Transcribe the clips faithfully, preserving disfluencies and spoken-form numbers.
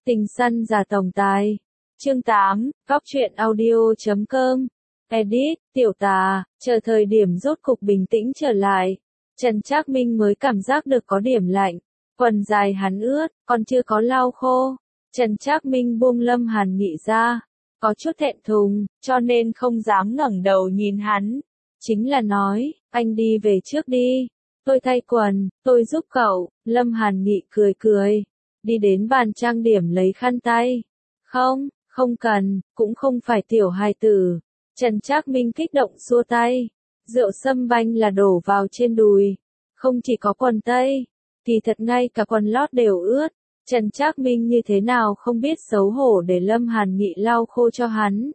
Tình săn giả tổng tài. Chương tám, góc truyện audio chấm com. Edit, tiểu tà, chờ thời điểm rốt cục bình tĩnh trở lại. Trần Trác Minh mới cảm giác được có điểm lạnh. Quần dài hắn ướt, còn chưa có lau khô. Trần Trác Minh buông Lâm Hàn Nghị ra. Có chút thẹn thùng, cho nên không dám ngẩng đầu nhìn hắn. Chính là nói, anh đi về trước đi. Tôi thay quần, tôi giúp cậu. Lâm Hàn Nghị cười cười. Đi đến bàn trang điểm lấy khăn tay. Không, không cần, cũng không phải tiểu hài tử. Trần Trác Minh kích động xua tay. Rượu sâm banh là đổ vào trên đùi. Không chỉ có quần tây, kỳ thật ngay cả quần lót đều ướt. Trần Trác Minh như thế nào không biết xấu hổ để Lâm Hàn Nghị lau khô cho hắn.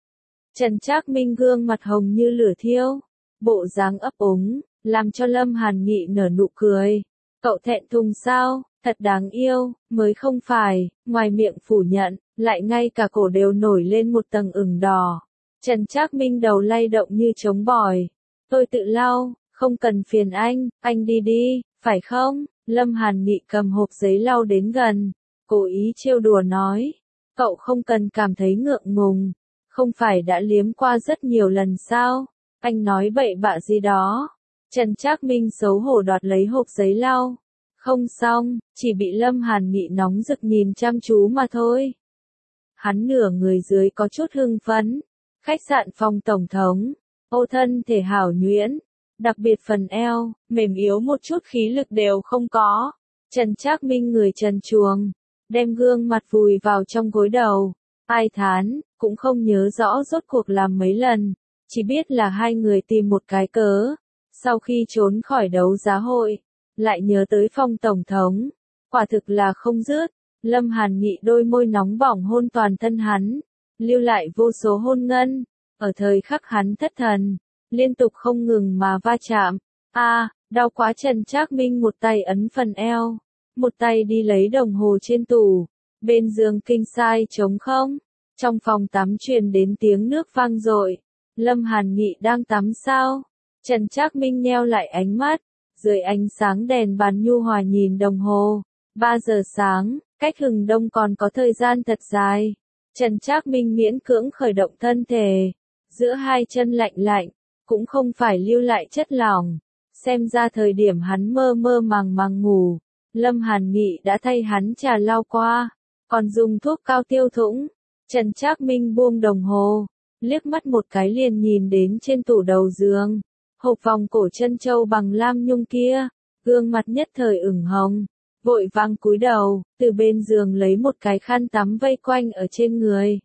Trần Trác Minh gương mặt hồng như lửa thiêu, bộ dáng ấp úng, làm cho Lâm Hàn Nghị nở nụ cười. Cậu thẹn thùng sao, thật đáng yêu, mới không phải, ngoài miệng phủ nhận, lại ngay cả cổ đều nổi lên một tầng ửng đỏ. Trần Trác Minh đầu lay động như trống bòi. Tôi tự lau, không cần phiền anh, anh đi đi, phải không? Lâm Hàn Nghị cầm hộp giấy lau đến gần, cố ý trêu đùa nói. Cậu không cần cảm thấy ngượng ngùng, không phải đã liếm qua rất nhiều lần sao? Anh nói bậy bạ gì đó. Trần Trác Minh xấu hổ đoạt lấy hộp giấy lau. Không xong, chỉ bị Lâm Hàn Nghị nóng rực nhìn chăm chú mà thôi. Hắn nửa người dưới có chút hưng phấn. Khách sạn Phong tổng thống, ô thân thể hảo nhuyễn, đặc biệt phần eo, mềm yếu một chút khí lực đều không có. Trần Trác Minh người trần truồng, đem gương mặt vùi vào trong gối đầu. Ai thán, cũng không nhớ rõ rốt cuộc làm mấy lần, chỉ biết là hai người tìm một cái cớ. Sau khi trốn khỏi đấu giá hội, lại nhớ tới Phong tổng thống, quả thực là không dứt. Lâm Hàn Nghị đôi môi nóng bỏng hôn toàn thân hắn, lưu lại vô số hôn ngân. Ở thời khắc hắn thất thần, liên tục không ngừng mà va chạm. A, à, đau quá. Trần Trác Minh một tay ấn phần eo, một tay đi lấy đồng hồ trên tủ. Bên giường king size trống không, trong phòng tắm truyền đến tiếng nước vang dội. Lâm Hàn Nghị đang tắm sao? Trần Trác Minh nheo lại ánh mắt, dưới ánh sáng đèn bàn nhu hòa nhìn đồng hồ. ba giờ sáng, cách hừng đông còn có thời gian thật dài. Trần Trác Minh miễn cưỡng khởi động thân thể, giữa hai chân lạnh lạnh, cũng không phải lưu lại chất lỏng. Xem ra thời điểm hắn mơ mơ màng màng ngủ, Lâm Hàn Nghị đã thay hắn trà lau qua, còn dùng thuốc cao tiêu thủng. Trần Trác Minh buông đồng hồ, liếc mắt một cái liền nhìn đến trên tủ đầu giường, hộp vòng cổ chân châu bằng lam nhung kia, gương mặt nhất thời ửng hồng, vội vàng cúi đầu, từ bên giường lấy một cái khăn tắm vây quanh ở trên người.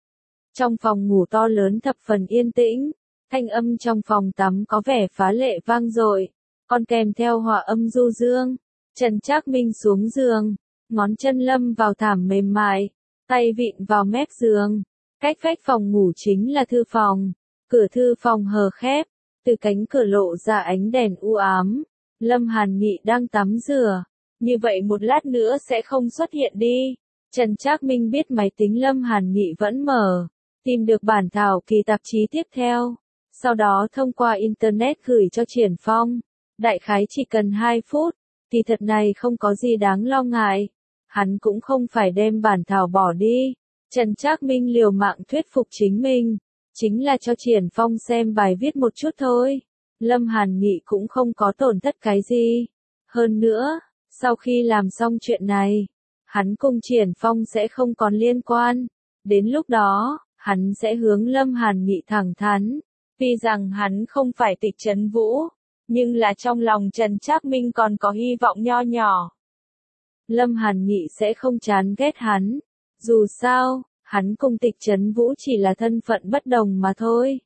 Trong phòng ngủ to lớn thập phần yên tĩnh, thanh âm trong phòng tắm có vẻ phá lệ vang dội, còn kèm theo hòa âm du dương. Trần Trác Minh xuống giường, ngón chân lâm vào thảm mềm mại, tay vịn vào mép giường. Cách vách phòng ngủ chính là thư phòng, cửa thư phòng hờ khép, từ cánh cửa lộ ra ánh đèn u ám. Lâm Hàn Nghị đang tắm rửa, như vậy một lát nữa sẽ không xuất hiện đi. Trần Trác Minh biết máy tính Lâm Hàn Nghị vẫn mở, tìm được bản thảo kỳ tạp chí tiếp theo, sau đó thông qua Internet gửi cho Triển Phong. Đại khái chỉ cần hai phút, kỳ thật này không có gì đáng lo ngại. Hắn cũng không phải đem bản thảo bỏ đi. Trần Trác Minh liều mạng thuyết phục chính mình, chính là cho Triển Phong xem bài viết một chút thôi. Lâm Hàn Nghị cũng không có tổn thất cái gì. Hơn nữa, sau khi làm xong chuyện này, hắn cùng Triển Phong sẽ không còn liên quan. Đến lúc đó, hắn sẽ hướng Lâm Hàn Nghị thẳng thắn. Tuy rằng hắn không phải Tịch Trấn Vũ, nhưng là trong lòng Trần Trác Minh còn có hy vọng nho nhỏ. Lâm Hàn Nghị sẽ không chán ghét hắn. Dù sao, hắn cùng Tịch Trấn Vũ chỉ là thân phận bất đồng mà thôi.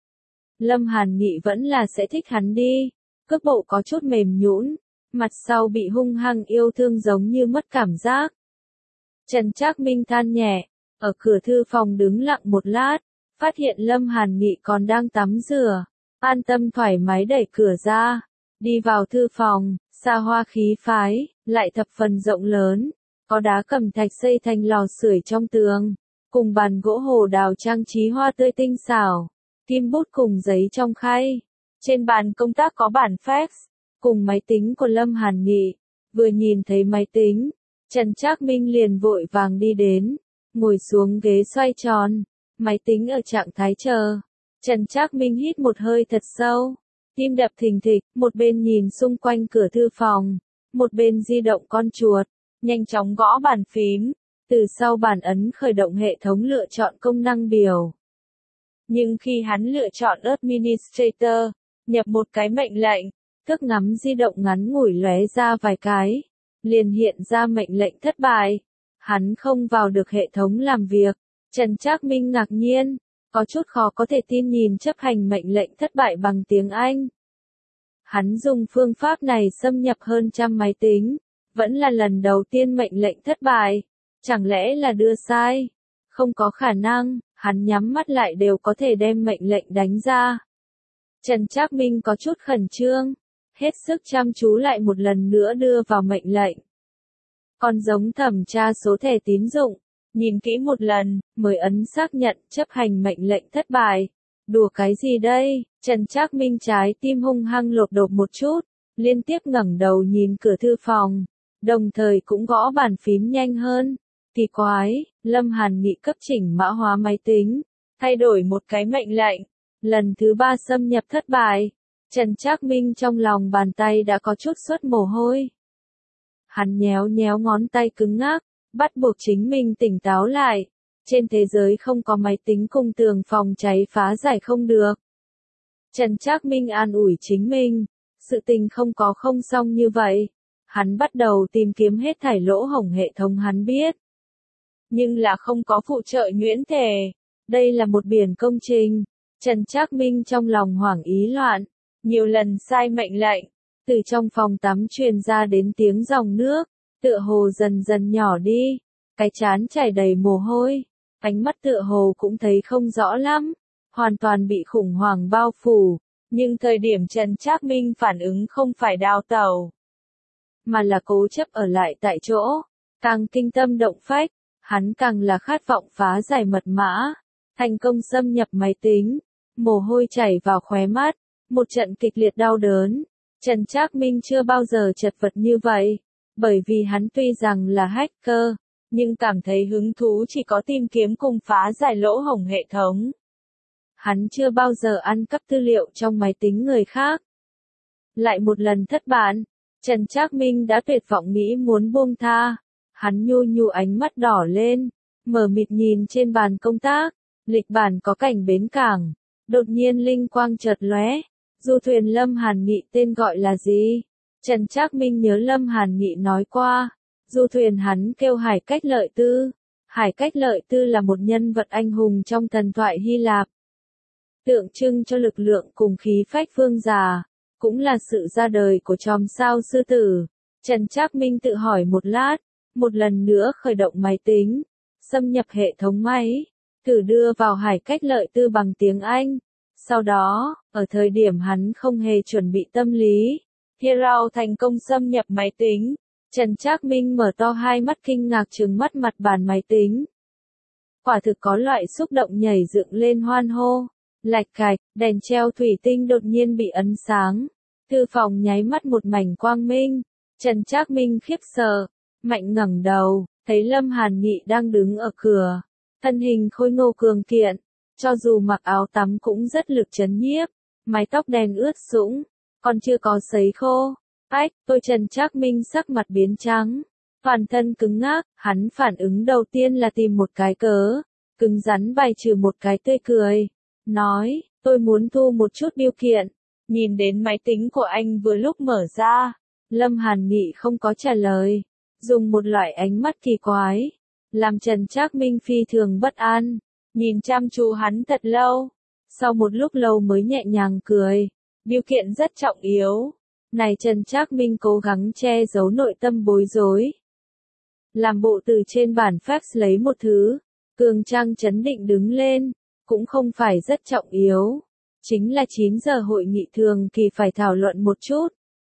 Lâm Hàn Nghị vẫn là sẽ thích hắn đi. Cước bộ có chút mềm nhũn, mặt sau bị hung hăng yêu thương giống như mất cảm giác. Trần Trác Minh than nhẹ, ở cửa thư phòng đứng lặng một lát, phát hiện Lâm Hàn Nghị còn đang tắm rửa, an tâm thoải mái đẩy cửa ra, đi vào thư phòng, xa hoa khí phái, lại thập phần rộng lớn, có đá cẩm thạch xây thành lò sưởi trong tường, cùng bàn gỗ hồ đào trang trí hoa tươi tinh xảo, kim bút cùng giấy trong khay. Trên bàn công tác có bản fax, cùng máy tính của Lâm Hàn Nghị. Vừa nhìn thấy máy tính, Trần Trác Minh liền vội vàng đi đến, ngồi xuống ghế xoay tròn, máy tính ở trạng thái chờ. Trần Trác Minh hít một hơi thật sâu, tim đập thình thịch, một bên nhìn xung quanh cửa thư phòng, một bên di động con chuột, nhanh chóng gõ bàn phím, từ sau bàn ấn khởi động hệ thống lựa chọn công năng biểu. Nhưng khi hắn lựa chọn Administrator, nhập một cái mệnh lệnh, thức ngắm di động ngắn ngủi lóe ra vài cái, liền hiện ra mệnh lệnh thất bại. Hắn không vào được hệ thống làm việc. Trần Trác Minh ngạc nhiên, có chút khó có thể tin nhìn chấp hành mệnh lệnh thất bại bằng tiếng Anh. Hắn dùng phương pháp này xâm nhập hơn trăm máy tính, vẫn là lần đầu tiên mệnh lệnh thất bại. Chẳng lẽ là đưa sai? Không có khả năng, hắn nhắm mắt lại đều có thể đem mệnh lệnh đánh ra. Trần Trác Minh có chút khẩn trương, hết sức chăm chú lại một lần nữa đưa vào mệnh lệnh. Còn giống thẩm tra số thẻ tín dụng, nhìn kỹ một lần, mới ấn xác nhận chấp hành mệnh lệnh thất bại. Đùa cái gì đây? Trần Trác Minh trái tim hung hăng lột đột một chút, liên tiếp ngẩng đầu nhìn cửa thư phòng, đồng thời cũng gõ bàn phím nhanh hơn. Kỳ quái, Lâm Hàn Nghị cấp chỉnh mã hóa máy tính, thay đổi một cái mệnh lệnh, lần thứ ba xâm nhập thất bại. Trần Trác Minh trong lòng bàn tay đã có chút xuất mồ hôi. Hắn nhéo nhéo ngón tay cứng ngắc, bắt buộc chính mình tỉnh táo lại. Trên thế giới không có máy tính cùng tường phòng cháy phá giải không được. Trần Trác Minh an ủi chính mình, sự tình không có không xong như vậy. Hắn bắt đầu tìm kiếm hết thảy lỗ hổng hệ thống hắn biết. Nhưng là không có phụ trợ nhuyễn thể. Đây là một biển công trình. Trần Trác Minh trong lòng hoảng ý loạn, nhiều lần sai mệnh lệnh. Từ trong phòng tắm truyền ra đến tiếng dòng nước, tựa hồ dần dần nhỏ đi, cái trán chảy đầy mồ hôi, ánh mắt tựa hồ cũng thấy không rõ lắm, hoàn toàn bị khủng hoảng bao phủ, nhưng thời điểm Trần Trác Minh phản ứng không phải đào tẩu, mà là cố chấp ở lại tại chỗ, càng kinh tâm động phách, hắn càng là khát vọng phá giải mật mã, thành công xâm nhập máy tính, mồ hôi chảy vào khóe mắt, một trận kịch liệt đau đớn. Trần Trác Minh chưa bao giờ chật vật như vậy, bởi vì hắn tuy rằng là hacker, nhưng cảm thấy hứng thú chỉ có tìm kiếm cùng phá giải lỗ hổng hệ thống. Hắn chưa bao giờ ăn cắp tư liệu trong máy tính người khác. Lại một lần thất bại, Trần Trác Minh đã tuyệt vọng nghĩ muốn buông tha. Hắn nhu nhu ánh mắt đỏ lên, mờ mịt nhìn trên bàn công tác, lịch bản có cảnh bến cảng, đột nhiên linh quang chợt lóe. Du thuyền Lâm Hàn Nghị tên gọi là gì? Trần Trác Minh nhớ Lâm Hàn Nghị nói qua, du thuyền hắn kêu Hải Cách Lợi Tư. Hải Cách Lợi Tư là một nhân vật anh hùng trong thần thoại Hy Lạp. Tượng trưng cho lực lượng cùng khí phách vương giả, cũng là sự ra đời của chòm sao sư tử. Trần Trác Minh tự hỏi một lát, một lần nữa khởi động máy tính, xâm nhập hệ thống máy, thử đưa vào Hải Cách Lợi Tư bằng tiếng Anh. Sau đó, ở thời điểm hắn không hề chuẩn bị tâm lý, Hero thành công xâm nhập máy tính. Trần Trác Minh mở to hai mắt kinh ngạc trừng mắt mặt bàn máy tính. Quả thực có loại xúc động nhảy dựng lên hoan hô. Lạch cạch, đèn treo thủy tinh đột nhiên bị ấn sáng. Thư phòng nháy mắt một mảnh quang minh. Trần Trác Minh khiếp sợ, mạnh ngẩng đầu, thấy Lâm Hàn Nghị đang đứng ở cửa. Thân hình khôi ngô cường kiện. Cho dù mặc áo tắm cũng rất lực chấn nhiếp, mái tóc đen ướt sũng, còn chưa có sấy khô. Ách, tôi Trần Trác Minh sắc mặt biến trắng, toàn thân cứng ngắc, hắn phản ứng đầu tiên là tìm một cái cớ, cứng rắn bài trừ một cái tươi cười, nói, tôi muốn thu một chút bill kiện. Nhìn đến máy tính của anh vừa lúc mở ra, Lâm Hàn Nghị không có trả lời, dùng một loại ánh mắt kỳ quái, làm Trần Trác Minh phi thường bất an. Nhìn chăm chú hắn thật lâu, sau một lúc lâu mới nhẹ nhàng cười, bill kiện rất trọng yếu. Này Trần Trác Minh cố gắng che giấu nội tâm bối rối. Làm bộ từ trên bản fax lấy một thứ, cường trang chấn định đứng lên, cũng không phải rất trọng yếu. Chính là chín giờ hội nghị thường kỳ phải thảo luận một chút.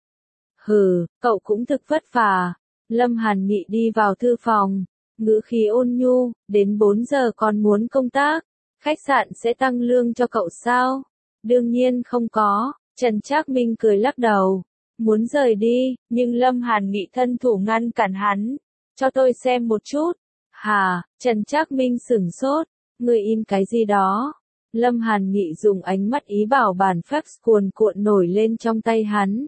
Hừ, cậu cũng thực vất vả. Lâm Hàn Nghị đi vào thư phòng. Ngữ khí ôn nhu, đến bốn giờ còn muốn công tác, khách sạn sẽ tăng lương cho cậu sao? Đương nhiên không có, Trần Trác Minh cười lắc đầu, muốn rời đi, nhưng Lâm Hàn Nghị thân thủ ngăn cản hắn, Cho tôi xem một chút. Hà, Trần Trác Minh sửng sốt, người in cái gì đó? Lâm Hàn Nghị dùng ánh mắt ý bảo bản fax cuồn cuộn nổi lên trong tay hắn.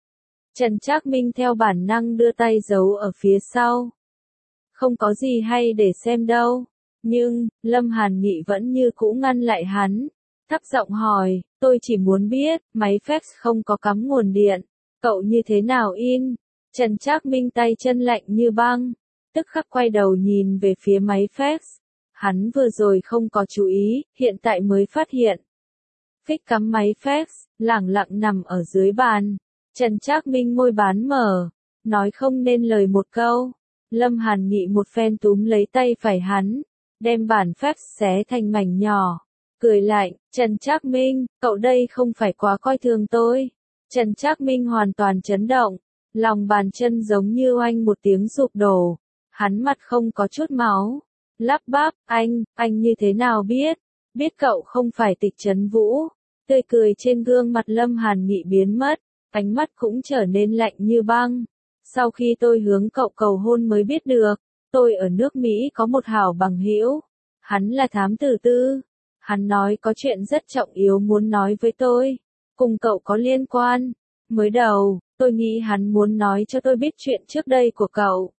Trần Trác Minh theo bản năng đưa tay giấu ở phía sau. Không có gì hay để xem đâu. Nhưng, Lâm Hàn Nghị vẫn như cũ ngăn lại hắn. Thấp giọng hỏi, tôi chỉ muốn biết, máy fax không có cắm nguồn điện. Cậu như thế nào in? Trần Trác Minh tay chân lạnh như băng. Tức khắc quay đầu nhìn về phía máy fax. Hắn vừa rồi không có chú ý, hiện tại mới phát hiện. Phích cắm máy fax, lẳng lặng nằm ở dưới bàn. Trần Trác Minh môi bán mở, nói không nên lời một câu. Lâm Hàn Nghị một phen túm lấy tay phải hắn, đem bản fax xé thành mảnh nhỏ. Cười lạnh, Trần Trác Minh, cậu đây không phải quá coi thường tôi. Trần Trác Minh hoàn toàn chấn động, lòng bàn chân giống như oanh một tiếng sụp đổ. Hắn mặt không có chút máu. Lắp bắp, anh, anh như thế nào biết? Biết cậu không phải Tịch Trấn Vũ. Tươi cười trên gương mặt Lâm Hàn Nghị biến mất, ánh mắt cũng trở nên lạnh như băng. Sau khi tôi hướng cậu cầu hôn mới biết được, tôi ở nước Mỹ có một hảo bằng hữu. Hắn là thám tử tư. Hắn nói có chuyện rất trọng yếu muốn nói với tôi. Cùng cậu có liên quan. Mới đầu, tôi nghĩ hắn muốn nói cho tôi biết chuyện trước đây của cậu.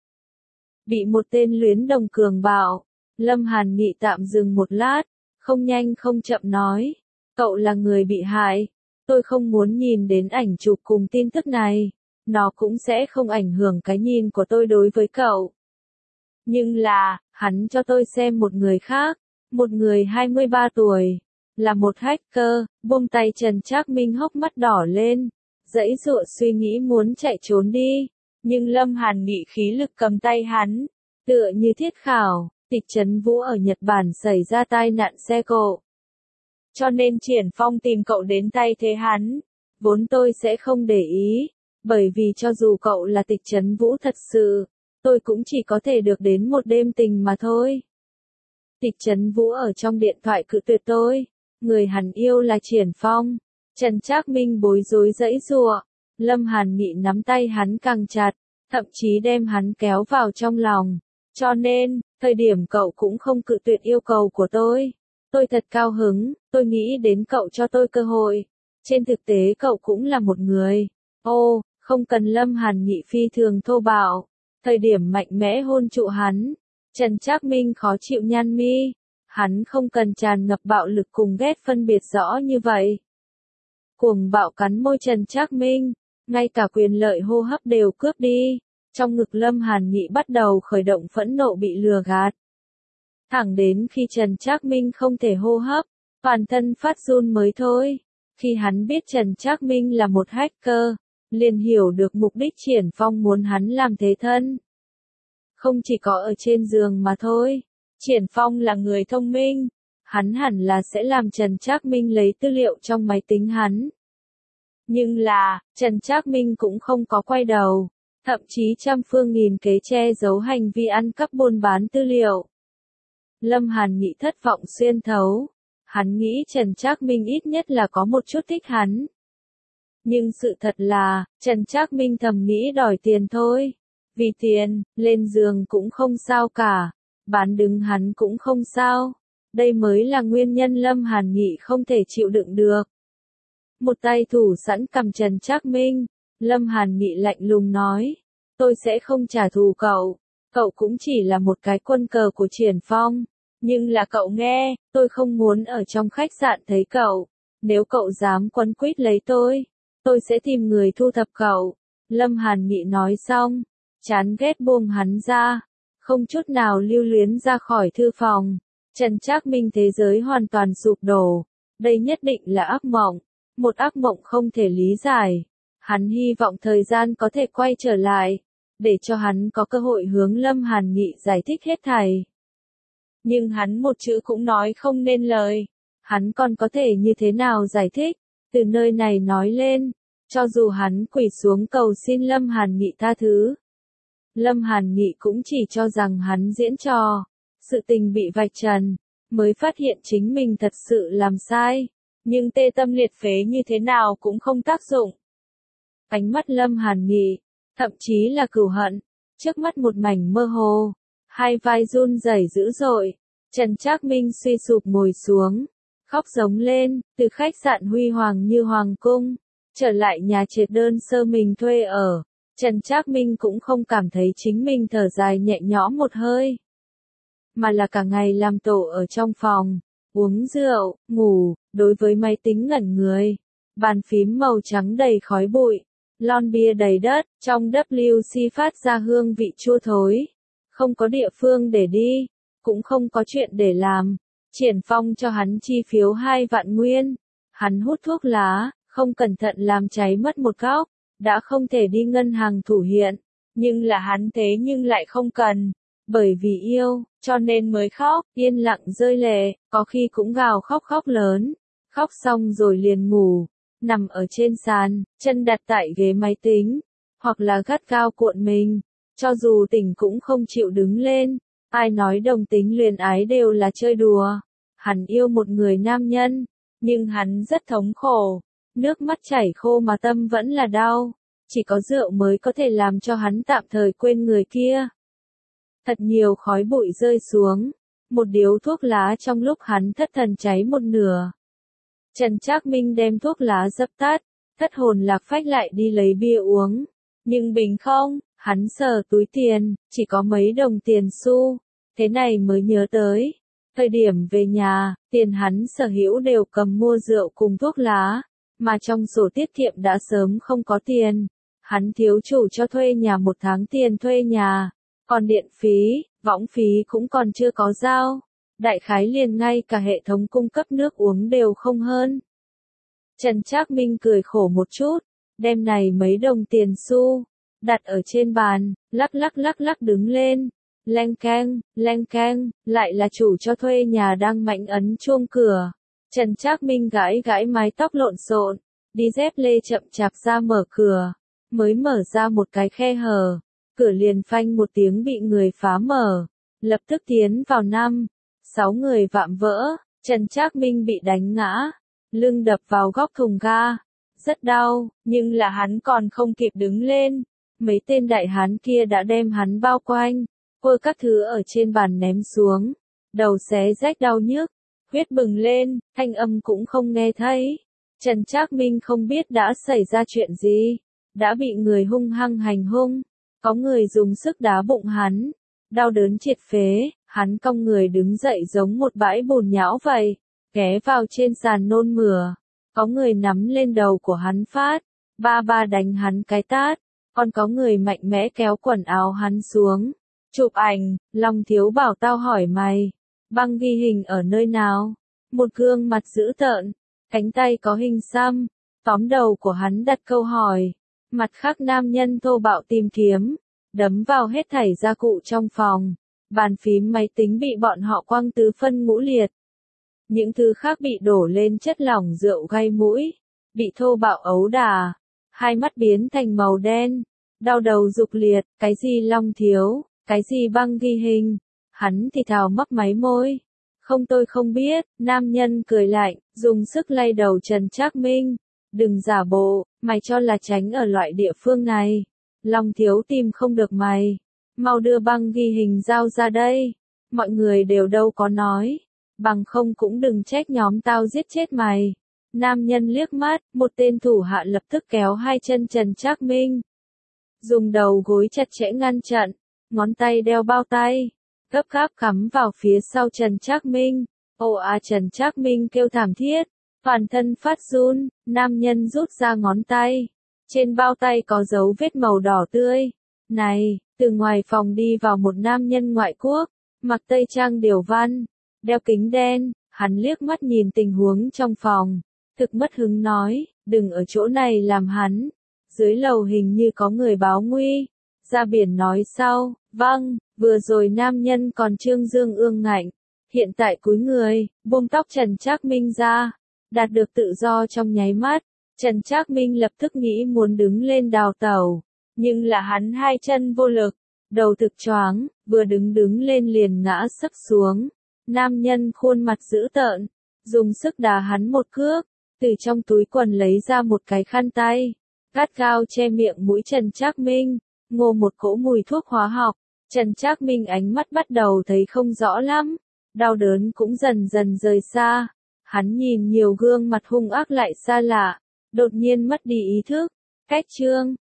Bị một tên luyến đồng cường bạo. Lâm Hàn Nghị tạm dừng một lát, không nhanh không chậm nói. Cậu là người bị hại. Tôi không muốn nhìn đến ảnh chụp cùng tin tức này. Nó cũng sẽ không ảnh hưởng cái nhìn của tôi đối với cậu. Nhưng là, hắn cho tôi xem một người khác. Một người hai mươi ba tuổi. Là một hacker. Buông tay Trần Trác Minh hốc mắt đỏ lên. Giãy giụa suy nghĩ muốn chạy trốn đi. Nhưng Lâm Hàn Nghị khí lực cầm tay hắn. Tựa như thiết khảo. Tịch Trấn Vũ ở Nhật Bản xảy ra tai nạn xe cộ. Cho nên Triển Phong tìm cậu đến tay thế hắn. Vốn tôi sẽ không để ý. Bởi vì cho dù cậu là Tịch Trấn Vũ thật sự, tôi cũng chỉ có thể được đến một đêm tình mà thôi. Tịch Trấn Vũ ở trong điện thoại cự tuyệt tôi. Người hắn yêu là Triển Phong. Trần Trác Minh bối rối giãy giụa. Lâm Hàn Nghị nắm tay hắn càng chặt, thậm chí đem hắn kéo vào trong lòng. Cho nên, thời điểm cậu cũng không cự tuyệt yêu cầu của tôi. Tôi thật cao hứng, tôi nghĩ đến cậu cho tôi cơ hội. Trên thực tế cậu cũng là một người. Ô, không cần. Lâm Hàn Nghị phi thường thô bạo. Thời điểm mạnh mẽ hôn trụ hắn. Trần Trác Minh khó chịu nhăn mi. Hắn không cần tràn ngập bạo lực cùng ghét phân biệt rõ như vậy. Cuồng bạo cắn môi Trần Trác Minh. Ngay cả quyền lợi hô hấp đều cướp đi. Trong ngực Lâm Hàn Nghị bắt đầu khởi động phẫn nộ bị lừa gạt. Thẳng đến khi Trần Trác Minh không thể hô hấp, toàn thân phát run mới thôi. Khi hắn biết Trần Trác Minh là một hacker, liền hiểu được mục đích Triển Phong muốn hắn làm thế thân. Không chỉ có ở trên giường mà thôi. Triển Phong là người thông minh. Hắn hẳn là sẽ làm Trần Trác Minh lấy tư liệu trong máy tính hắn. Nhưng là, Trần Trác Minh cũng không có quay đầu. Thậm chí trăm phương nghìn kế che giấu hành vi ăn cắp buôn bán tư liệu. Lâm Hàn Nghị thất vọng xuyên thấu. Hắn nghĩ Trần Trác Minh ít nhất là có một chút thích hắn. Nhưng sự thật là, Trần Trác Minh thầm nghĩ đòi tiền thôi. Vì tiền, lên giường cũng không sao cả. Bán đứng hắn cũng không sao. Đây mới là nguyên nhân Lâm Hàn Nghị không thể chịu đựng được. Một tay thủ sẵn cầm Trần Trác Minh. Lâm Hàn Nghị lạnh lùng nói. Tôi sẽ không trả thù cậu. Cậu cũng chỉ là một cái quân cờ của Triển Phong. Nhưng là cậu nghe, tôi không muốn ở trong khách sạn thấy cậu. Nếu cậu dám quấn quýt lấy tôi, tôi sẽ tìm người thu thập cậu. Lâm Hàn Nghị nói xong, chán ghét buông hắn ra. Không chút nào lưu luyến ra khỏi thư phòng. Trần Trác Minh thế giới hoàn toàn sụp đổ. Đây nhất định là ác mộng. Một ác mộng không thể lý giải. Hắn hy vọng thời gian có thể quay trở lại, để cho hắn có cơ hội hướng Lâm Hàn Nghị giải thích hết thảy. Nhưng hắn một chữ cũng nói không nên lời. Hắn còn có thể như thế nào giải thích? Từ nơi này nói lên, cho dù hắn quỳ xuống cầu xin Lâm Hàn Nghị tha thứ. Lâm Hàn Nghị cũng chỉ cho rằng hắn diễn trò. Sự tình bị vạch trần, mới phát hiện chính mình thật sự làm sai. Nhưng tê tâm liệt phế như thế nào cũng không tác dụng. Ánh mắt Lâm Hàn Nghị, thậm chí là cừu hận, trước mắt một mảnh mơ hồ, hai vai run rẩy dữ dội. Trần Trác Minh suy sụp ngồi xuống, khóc giống lên, từ khách sạn huy hoàng như hoàng cung, trở lại nhà trệt đơn sơ mình thuê ở. Trần Trác Minh cũng không cảm thấy chính mình thở dài nhẹ nhõm một hơi, mà là cả ngày làm tổ ở trong phòng, uống rượu, ngủ, đối với máy tính ngẩn người. Bàn phím màu trắng đầy khói bụi, lon bia đầy đất, trong vê kép xê phát ra hương vị chua thối. Không có địa phương để đi, cũng không có chuyện để làm. Triển Phong cho hắn chi phiếu hai vạn nguyên. Hắn hút thuốc lá, không cẩn thận làm cháy mất một góc, đã không thể đi ngân hàng thủ hiện. Nhưng là hắn thế nhưng lại không cần. Bởi vì yêu, cho nên mới khóc, yên lặng rơi lệ, có khi cũng gào khóc khóc lớn. Khóc xong rồi liền ngủ, nằm ở trên sàn, chân đặt tại ghế máy tính, hoặc là gắt gao cuộn mình. Cho dù tỉnh cũng không chịu đứng lên. Ai nói đồng tính luyến ái đều là chơi đùa. Hắn yêu một người nam nhân, nhưng hắn rất thống khổ. Nước mắt chảy khô mà tâm vẫn là đau. Chỉ có rượu mới có thể làm cho hắn tạm thời quên người kia. Thật nhiều khói bụi rơi xuống. Một điếu thuốc lá trong lúc hắn thất thần cháy một nửa. Trần Trác Minh đem thuốc lá dập tắt, thất hồn lạc phách lại đi lấy bia uống. Nhưng bình không, hắn sờ túi tiền, chỉ có mấy đồng tiền xu. Thế này mới nhớ tới. Thời điểm về nhà, tiền hắn sở hữu đều cầm mua rượu cùng thuốc lá. Mà trong sổ tiết kiệm đã sớm không có tiền. Hắn thiếu chủ cho thuê nhà một tháng tiền thuê nhà. Còn điện phí, võng phí cũng còn chưa có giao. Đại khái liền ngay cả hệ thống cung cấp nước uống đều không hơn. Trần Trác Minh cười khổ một chút, đem này mấy đồng tiền xu, đặt ở trên bàn, lắc lắc lắc lắc đứng lên. Leng keng, leng keng, lại là chủ cho thuê nhà đang mạnh ấn chuông cửa. Trần Trác Minh gãi gãi mái tóc lộn xộn, đi dép lê chậm chạp ra mở cửa, mới mở ra một cái khe hở, cửa liền phanh một tiếng bị người phá mở, lập tức tiến vào năm, sáu người vạm vỡ. Trần Trác Minh bị đánh ngã, lưng đập vào góc thùng ga, rất đau, nhưng là hắn còn không kịp đứng lên, mấy tên đại hán kia đã đem hắn bao quanh. Quơ các thứ ở trên bàn ném xuống, đầu xé rách đau nhức, huyết bừng lên, thanh âm cũng không nghe thấy. Trần Trác Minh không biết đã xảy ra chuyện gì, đã bị người hung hăng hành hung, có người dùng sức đá bụng hắn, đau đớn triệt phế, hắn cong người đứng dậy giống một bãi bùn nhão vậy, ghé vào trên sàn nôn mửa, có người nắm lên đầu của hắn phát, ba ba đánh hắn cái tát, còn có người mạnh mẽ kéo quần áo hắn xuống. Chụp ảnh, Long Thiếu bảo tao hỏi mày, băng ghi hình ở nơi nào? Một gương mặt dữ tợn, cánh tay có hình xăm, tóm đầu của hắn đặt câu hỏi. Mặt khác nam nhân thô bạo tìm kiếm, đấm vào hết thảy gia cụ trong phòng. Bàn phím máy tính bị bọn họ quăng tứ phân ngũ liệt. Những thứ khác bị đổ lên chất lỏng rượu gây mũi, bị thô bạo ấu đả, hai mắt biến thành màu đen, đau đầu rục liệt, cái gì Long Thiếu? Cái gì băng ghi hình? Hắn thì thào mấp máy môi. Không tôi không biết, nam nhân cười lạnh, dùng sức lay đầu Trần Trác Minh. Đừng giả bộ, mày cho là tránh ở loại địa phương này. Long Thiếu tìm không được mày. Mau đưa băng ghi hình giao ra đây. Mọi người đều đâu có nói. Bằng không cũng đừng trách nhóm tao giết chết mày. Nam nhân liếc mắt, một tên thủ hạ lập tức kéo hai chân Trần Trác Minh. Dùng đầu gối chặt chẽ ngăn chặn. Ngón tay đeo bao tay, gấp gáp cắm vào phía sau Trần Trác Minh. Ồ à Trần Trác Minh kêu thảm thiết, toàn thân phát run, nam nhân rút ra ngón tay. Trên bao tay có dấu vết màu đỏ tươi. Này, từ ngoài phòng đi vào một nam nhân ngoại quốc, mặc tây trang điều văn, đeo kính đen, hắn liếc mắt nhìn tình huống trong phòng, thực mất hứng nói, đừng ở chỗ này làm hắn. Dưới lầu hình như có người báo nguy. Ra biển nói sau, vâng, vừa rồi nam nhân còn trương dương ương ngạnh, hiện tại cúi người, buông tóc Trần Trác Minh ra, đạt được tự do trong nháy mắt. Trần Trác Minh lập tức nghĩ muốn đứng lên đào tẩu, nhưng là hắn hai chân vô lực, đầu thực choáng, vừa đứng đứng lên liền ngã sấp xuống. Nam nhân khuôn mặt dữ tợn, dùng sức đá hắn một cước, từ trong túi quần lấy ra một cái khăn tay, gắt gao che miệng mũi Trần Trác Minh. ngô một cỗ mùi thuốc hóa học. Trần Trác Minh ánh mắt bắt đầu thấy không rõ lắm, đau đớn cũng dần dần rời xa. Hắn nhìn nhiều gương mặt hung ác lại xa lạ, đột nhiên mất đi ý thức. Cách chương